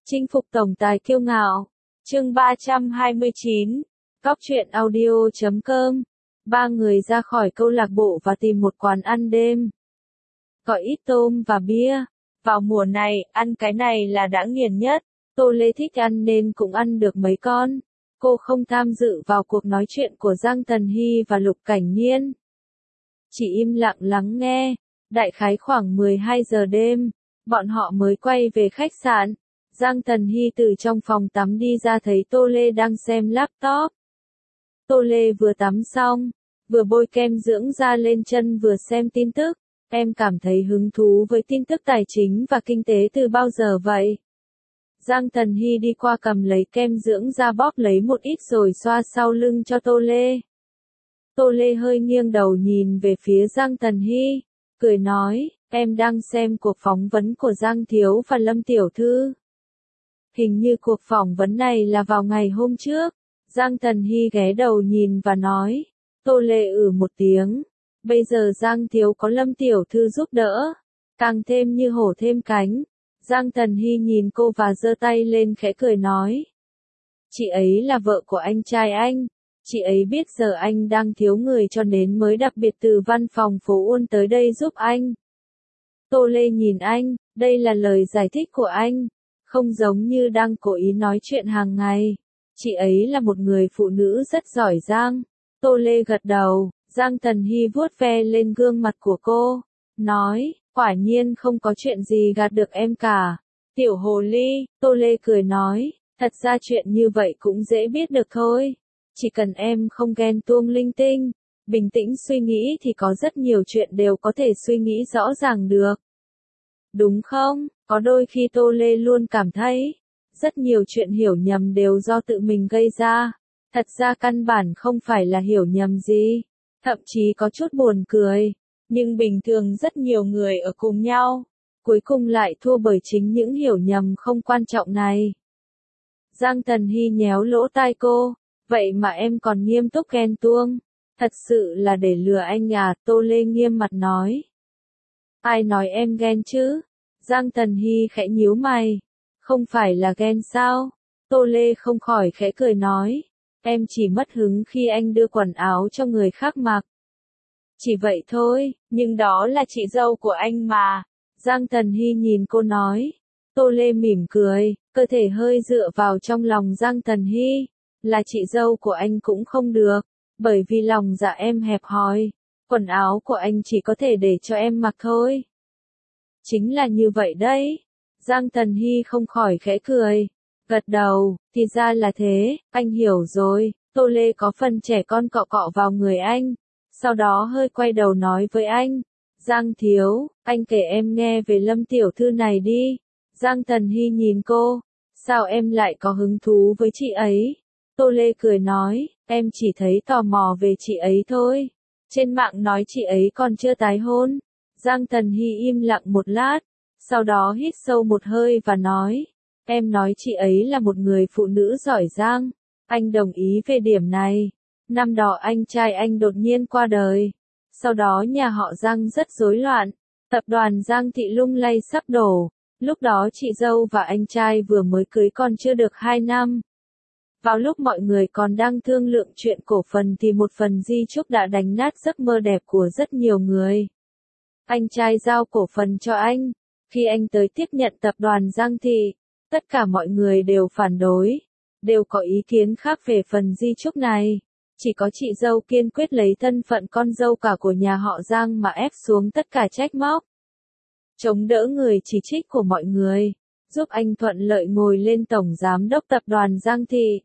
Chinh phục tổng tài kiêu ngạo. Chương 329. Cóc truyện audio.com. Ba người ra khỏi câu lạc bộ và tìm một quán ăn đêm. Gọi ít tôm và bia. Vào mùa này, ăn cái này là đã nghiền nhất. Tô Lê thích ăn nên cũng ăn được mấy con. Cô không tham dự vào cuộc nói chuyện của Giang Tần Hy và Lục Cảnh Nhiên. Chỉ im lặng lắng nghe. Đại khái khoảng 12 giờ đêm, bọn họ mới quay về khách sạn. Giang Tần Hy từ trong phòng tắm đi ra thấy Tô Lê đang xem laptop. Tô Lê vừa tắm xong, vừa bôi kem dưỡng da lên chân vừa xem tin tức. Em cảm thấy hứng thú với tin tức tài chính và kinh tế từ bao giờ vậy? Giang Tần Hy đi qua cầm lấy kem dưỡng da bóp lấy một ít rồi xoa sau lưng cho Tô Lê. Tô Lê hơi nghiêng đầu nhìn về phía Giang Tần Hy, cười nói, em đang xem cuộc phỏng vấn của Giang Thiếu và Lâm Tiểu Thư. Hình như cuộc phỏng vấn này là vào ngày hôm trước. Giang Tần Hy ghé đầu nhìn và nói. Tô Lê một tiếng. Bây giờ Giang Thiếu có Lâm Tiểu Thư giúp đỡ. Càng thêm như hổ thêm cánh. Giang Tần Hy nhìn cô và giơ tay lên khẽ cười nói. Chị ấy là vợ của anh trai anh. Chị ấy biết giờ anh đang thiếu người cho nên mới đặc biệt từ văn phòng phố Uôn tới đây giúp anh. Tô Lê nhìn anh, đây là lời giải thích của anh. Không giống như đang cố ý nói chuyện hàng ngày. Chị ấy là một người phụ nữ rất giỏi giang. Tô Lê gật đầu, Giang Tần Hy vuốt ve lên gương mặt của cô. Nói, quả nhiên không có chuyện gì gạt được em cả. Tiểu hồ ly, Tô Lê cười nói, thật ra chuyện như vậy cũng dễ biết được thôi. Chỉ cần em không ghen tuông linh tinh, bình tĩnh suy nghĩ thì có rất nhiều chuyện đều có thể suy nghĩ rõ ràng được. Đúng không? Có đôi khi Tô Lê luôn cảm thấy, rất nhiều chuyện hiểu nhầm đều do tự mình gây ra. Thật ra căn bản không phải là hiểu nhầm gì, thậm chí có chút buồn cười. Nhưng bình thường rất nhiều người ở cùng nhau, cuối cùng lại thua bởi chính những hiểu nhầm không quan trọng này. Giang Tần Hy nhéo lỗ tai cô, vậy mà em còn nghiêm túc ghen tuông. Thật sự là để lừa anh à, Tô Lê nghiêm mặt nói. Ai nói em ghen chứ? Giang Tần Hy khẽ nhíu mày. Không phải là ghen sao? Tô Lê không khỏi khẽ cười nói. Em chỉ mất hứng khi anh đưa quần áo cho người khác mặc. Chỉ vậy thôi, nhưng đó là chị dâu của anh mà. Giang Tần Hy nhìn cô nói. Tô Lê mỉm cười, cơ thể hơi dựa vào trong lòng Giang Tần Hy. Là chị dâu của anh cũng không được, bởi vì lòng dạ em hẹp hòi. Quần áo của anh chỉ có thể để cho em mặc thôi. Chính là như vậy đấy. Giang Tần Hy không khỏi khẽ cười. Gật đầu, thì ra là thế, anh hiểu rồi. Tô Lê có phần trẻ con cọ cọ vào người anh. Sau đó hơi quay đầu nói với anh. Giang Thiếu, anh kể em nghe về Lâm Tiểu Thư này đi. Giang Tần Hy nhìn cô. Sao em lại có hứng thú với chị ấy? Tô Lê cười nói, em chỉ thấy tò mò về chị ấy thôi. Trên mạng nói chị ấy còn chưa tái hôn. Giang Tần Hy im lặng một lát, sau đó hít sâu một hơi và nói, em nói chị ấy là một người phụ nữ giỏi giang, anh đồng ý về điểm này. Năm đó anh trai anh đột nhiên qua đời, sau đó nhà họ Giang rất rối loạn, tập đoàn Giang Thị lung lay sắp đổ, lúc đó chị dâu và anh trai vừa mới cưới còn chưa được 2 năm. Vào lúc mọi người còn đang thương lượng chuyện cổ phần thì một phần di chúc đã đánh nát giấc mơ đẹp của rất nhiều người. Anh trai giao cổ phần cho anh. Khi anh tới tiếp nhận tập đoàn Giang Thị, tất cả mọi người đều phản đối, đều có ý kiến khác về phần di chúc này. Chỉ có chị dâu kiên quyết lấy thân phận con dâu cả của nhà họ Giang mà ép xuống tất cả trách móc. Chống đỡ người chỉ trích của mọi người, giúp anh thuận lợi ngồi lên tổng giám đốc tập đoàn Giang Thị.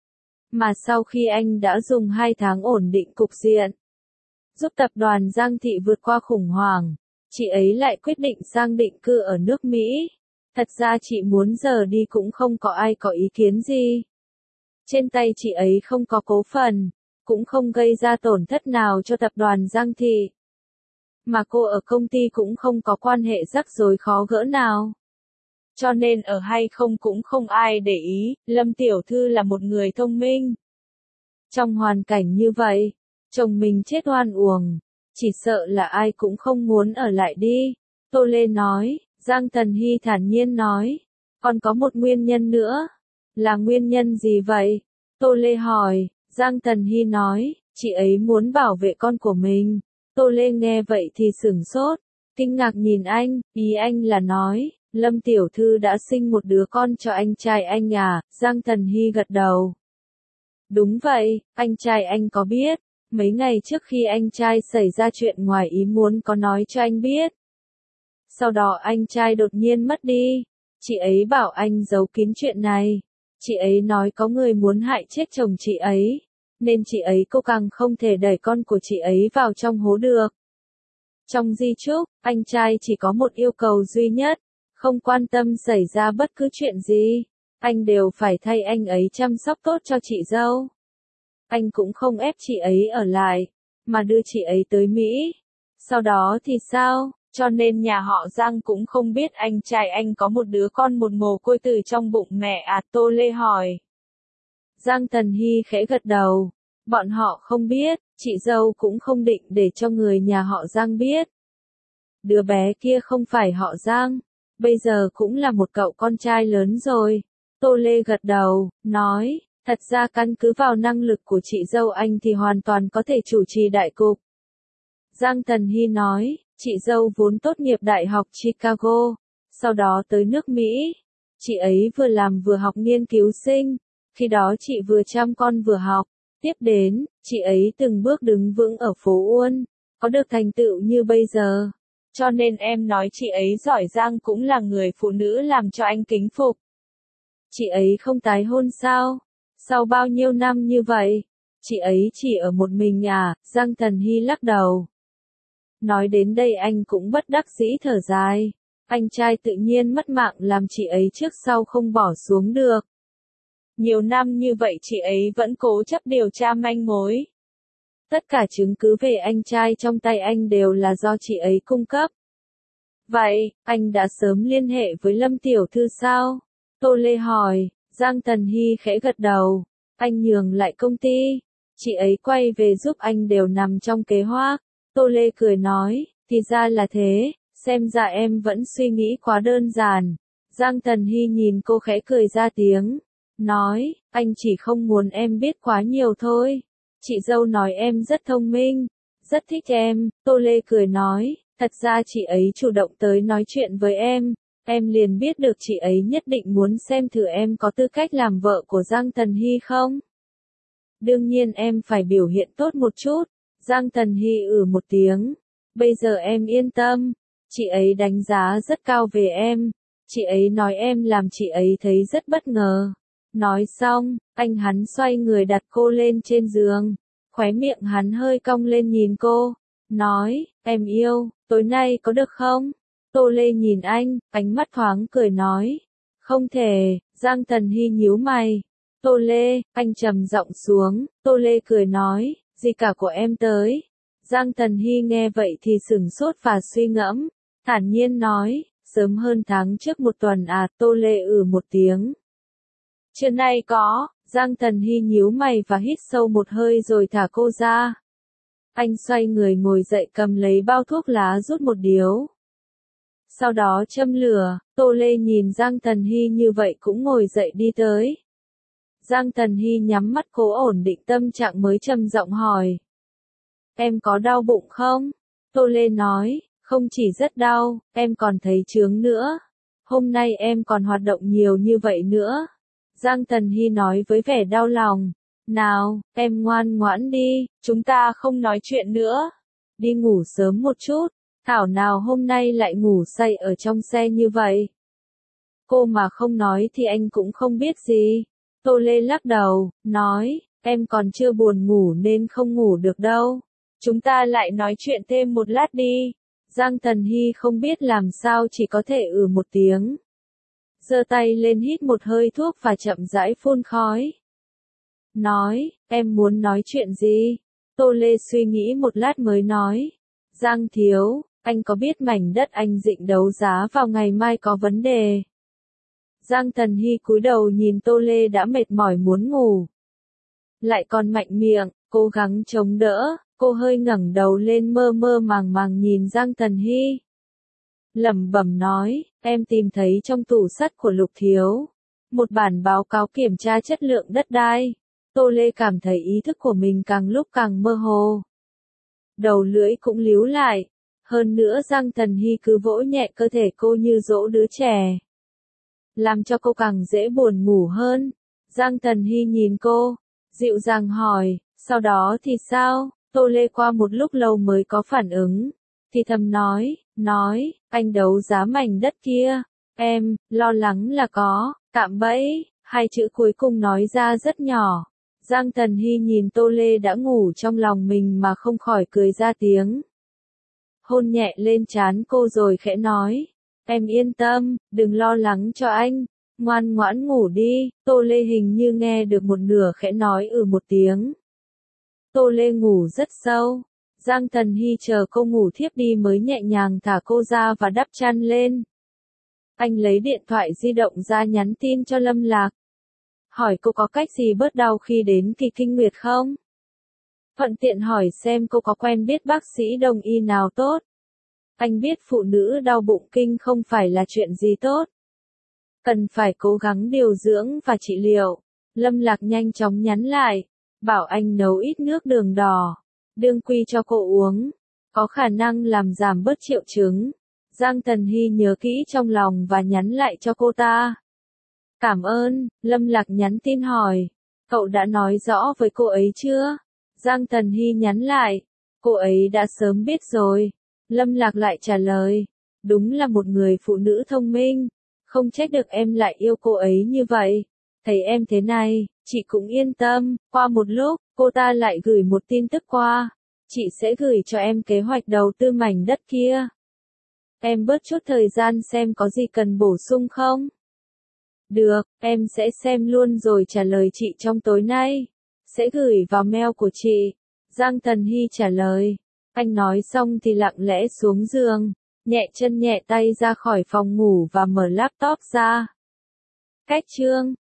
Mà sau khi anh đã dùng 2 tháng ổn định cục diện, giúp tập đoàn Giang Thị vượt qua khủng hoảng, chị ấy lại quyết định sang định cư ở nước Mỹ. Thật ra chị muốn giờ đi cũng không có ai có ý kiến gì. Trên tay chị ấy không có cổ phần, cũng không gây ra tổn thất nào cho tập đoàn Giang Thị. Mà cô ở công ty cũng không có quan hệ rắc rối khó gỡ nào. Cho nên ở hay không cũng không ai để ý, Lâm Tiểu Thư là một người thông minh. Trong hoàn cảnh như vậy, chồng mình chết oan uổng, chỉ sợ là ai cũng không muốn ở lại đi. Tô Lê nói, Giang Tần Hy thản nhiên nói, Còn có một nguyên nhân nữa. Là nguyên nhân gì vậy? Tô Lê hỏi. Giang Tần Hy nói, chị ấy muốn bảo vệ con của mình. Tô Lê nghe vậy thì sửng sốt, kinh ngạc nhìn anh, ý anh là nói, Lâm tiểu thư đã sinh một đứa con cho anh trai anh à? Giang Tần Hy gật đầu. Đúng vậy, anh trai anh có biết. Mấy ngày trước khi anh trai xảy ra chuyện ngoài ý muốn có nói cho anh biết. Sau đó anh trai đột nhiên mất đi. Chị ấy bảo anh giấu kín chuyện này. Chị ấy nói có người muốn hại chết chồng chị ấy. Nên chị ấy cố gắng không thể đẩy con của chị ấy vào trong hố được. Trong di chúc, anh trai chỉ có một yêu cầu duy nhất. Không quan tâm xảy ra bất cứ chuyện gì. Anh đều phải thay anh ấy chăm sóc tốt cho chị dâu. Anh cũng không ép chị ấy ở lại, mà đưa chị ấy tới Mỹ. Sau đó thì sao? Cho nên nhà họ Giang cũng không biết anh trai anh có một đứa con một mồ côi từ trong bụng mẹ à? Tô Lê hỏi. Giang Tần Hy khẽ gật đầu. Bọn họ không biết, chị dâu cũng không định để cho người nhà họ Giang biết. Đứa bé kia không phải họ Giang, bây giờ cũng là một cậu con trai lớn rồi. Tô Lê gật đầu, nói, thật ra căn cứ vào năng lực của chị dâu anh thì hoàn toàn có thể chủ trì đại cục. Giang Tần Hy nói, chị dâu vốn tốt nghiệp Đại học Chicago, sau đó tới nước Mỹ. Chị ấy vừa làm vừa học nghiên cứu sinh, khi đó chị vừa chăm con vừa học. Tiếp đến, chị ấy từng bước đứng vững ở phố Uôn, có được thành tựu như bây giờ. Cho nên em nói chị ấy giỏi giang cũng là người phụ nữ làm cho anh kính phục. Chị ấy không tái hôn sao? Sau bao nhiêu năm như vậy? Chị ấy chỉ ở một mình à? Giang Tần Hy lắc đầu. Nói đến đây anh cũng bất đắc dĩ thở dài. Anh trai tự nhiên mất mạng làm chị ấy trước sau không bỏ xuống được. Nhiều năm như vậy chị ấy vẫn cố chấp điều tra manh mối. Tất cả chứng cứ về anh trai trong tay anh đều là do chị ấy cung cấp. Vậy, anh đã sớm liên hệ với Lâm tiểu thư sao? Tô Lê hỏi. Giang Tần Hy khẽ gật đầu. Anh nhường lại công ty. Chị ấy quay về giúp anh đều nằm trong kế hoạch. Tô Lê cười nói, thì ra là thế, xem ra em vẫn suy nghĩ quá đơn giản. Giang Tần Hy nhìn cô khẽ cười ra tiếng. Nói, anh chỉ không muốn em biết quá nhiều thôi. Chị dâu nói em rất thông minh, rất thích em. Tô Lê cười nói, thật ra chị ấy chủ động tới nói chuyện với em liền biết được chị ấy nhất định muốn xem thử em có tư cách làm vợ của Giang Tần Hy không. Đương nhiên em phải biểu hiện tốt một chút. Giang Tần Hy một tiếng. Bây giờ em yên tâm. Chị ấy đánh giá rất cao về em. Chị ấy nói em làm chị ấy thấy rất bất ngờ. Nói xong, hắn xoay người đặt cô lên trên giường. Khóe miệng hắn hơi cong lên nhìn cô. Nói, em yêu, tối nay có được không? Tô Lê nhìn anh, ánh mắt thoáng cười nói. Không thể. Giang Tần Hy nhíu mày. Tô Lê, anh trầm giọng xuống. Tô Lê cười nói, gì cả của em tới. Giang Tần Hy nghe vậy thì sửng sốt và suy ngẫm. Thản nhiên nói, sớm hơn tháng trước một tuần à? Tô Lê một tiếng. Trưa nay có. Giang Tần Hy nhíu mày và hít sâu một hơi rồi thả cô ra. Anh xoay người ngồi dậy cầm lấy bao thuốc lá rút một điếu. Sau đó châm lửa. Tô Lê nhìn Giang Tần Hy như vậy cũng ngồi dậy đi tới. Giang Tần Hy nhắm mắt cố ổn định tâm trạng mới trầm giọng hỏi. Em có đau bụng không? Tô Lê nói, không chỉ rất đau, em còn thấy chướng nữa. Hôm nay em còn hoạt động nhiều như vậy nữa. Giang Tần Hy nói với vẻ đau lòng. Nào, em ngoan ngoãn đi, chúng ta không nói chuyện nữa. Đi ngủ sớm một chút. Thảo nào hôm nay lại ngủ say ở trong xe như vậy. Cô mà không nói thì anh cũng không biết gì. Tô Lê lắc đầu, nói, em còn chưa buồn ngủ nên không ngủ được đâu. Chúng ta lại nói chuyện thêm một lát đi. Giang Tần Hy không biết làm sao chỉ có thể một tiếng. Giơ tay lên hít một hơi thuốc và chậm rãi phun khói. Nói, em muốn nói chuyện gì? Tô Lê suy nghĩ một lát mới nói. Giang thiếu, anh có biết mảnh đất anh định đấu giá vào ngày mai có vấn đề? Giang Tần Hy cúi đầu nhìn Tô Lê đã mệt mỏi muốn ngủ. Lại còn mạnh miệng, cố gắng chống đỡ, cô hơi ngẩng đầu lên mơ mơ màng màng nhìn Giang Tần Hy. Lẩm bẩm nói, Em tìm thấy trong tủ sắt của Lục Thiếu một bản báo cáo kiểm tra chất lượng đất đai. Tô Lê cảm thấy ý thức của mình càng lúc càng mơ hồ. Đầu lưỡi cũng líu lại. Hơn nữa Giang Tần Hy cứ vỗ nhẹ cơ thể cô như dỗ đứa trẻ, làm cho cô càng dễ buồn ngủ hơn. Giang Tần Hy nhìn cô, dịu dàng hỏi, sau đó thì sao? Tô Lê qua một lúc lâu mới có phản ứng, thì thầm nói, anh đấu giá mảnh đất kia, em, lo lắng là có, cạm bẫy, hai chữ cuối cùng nói ra rất nhỏ. Giang Tần Hy nhìn Tô Lê đã ngủ trong lòng mình mà không khỏi cười ra tiếng. Hôn nhẹ lên trán cô rồi khẽ nói, em yên tâm, đừng lo lắng cho anh, ngoan ngoãn ngủ đi. Tô Lê hình như nghe được một nửa khẽ nói một tiếng. Tô Lê ngủ rất sâu. Giang Tần Hy chờ cô ngủ thiếp đi mới nhẹ nhàng thả cô ra và đắp chăn lên. Anh lấy điện thoại di động ra nhắn tin cho Lâm Lạc. Hỏi cô có cách gì bớt đau khi đến kỳ kinh nguyệt không? Thuận tiện hỏi xem cô có quen biết bác sĩ đông y nào tốt. Anh biết phụ nữ đau bụng kinh không phải là chuyện gì tốt. Cần phải cố gắng điều dưỡng và trị liệu. Lâm Lạc nhanh chóng nhắn lại, bảo anh nấu ít nước đường đỏ, đương quy cho cô uống, có khả năng làm giảm bớt triệu chứng. Giang Tần Hy nhớ kỹ trong lòng và nhắn lại cho cô ta. Cảm ơn. Lâm Lạc nhắn tin hỏi, cậu đã nói rõ với cô ấy chưa? Giang Tần Hy nhắn lại, cô ấy đã sớm biết rồi. Lâm Lạc lại trả lời, đúng là một người phụ nữ thông minh, không trách được em lại yêu cô ấy như vậy. Thấy em thế này, chị cũng yên tâm. Qua một lúc, cô ta lại gửi một tin tức qua, chị sẽ gửi cho em kế hoạch đầu tư mảnh đất kia. Em bớt chút thời gian xem có gì cần bổ sung không? Được, em sẽ xem luôn rồi trả lời chị trong tối nay. Sẽ gửi vào mail của chị. Giang Tần Hy trả lời. Anh nói xong thì lặng lẽ xuống giường, nhẹ chân nhẹ tay ra khỏi phòng ngủ và mở laptop ra. Cách chương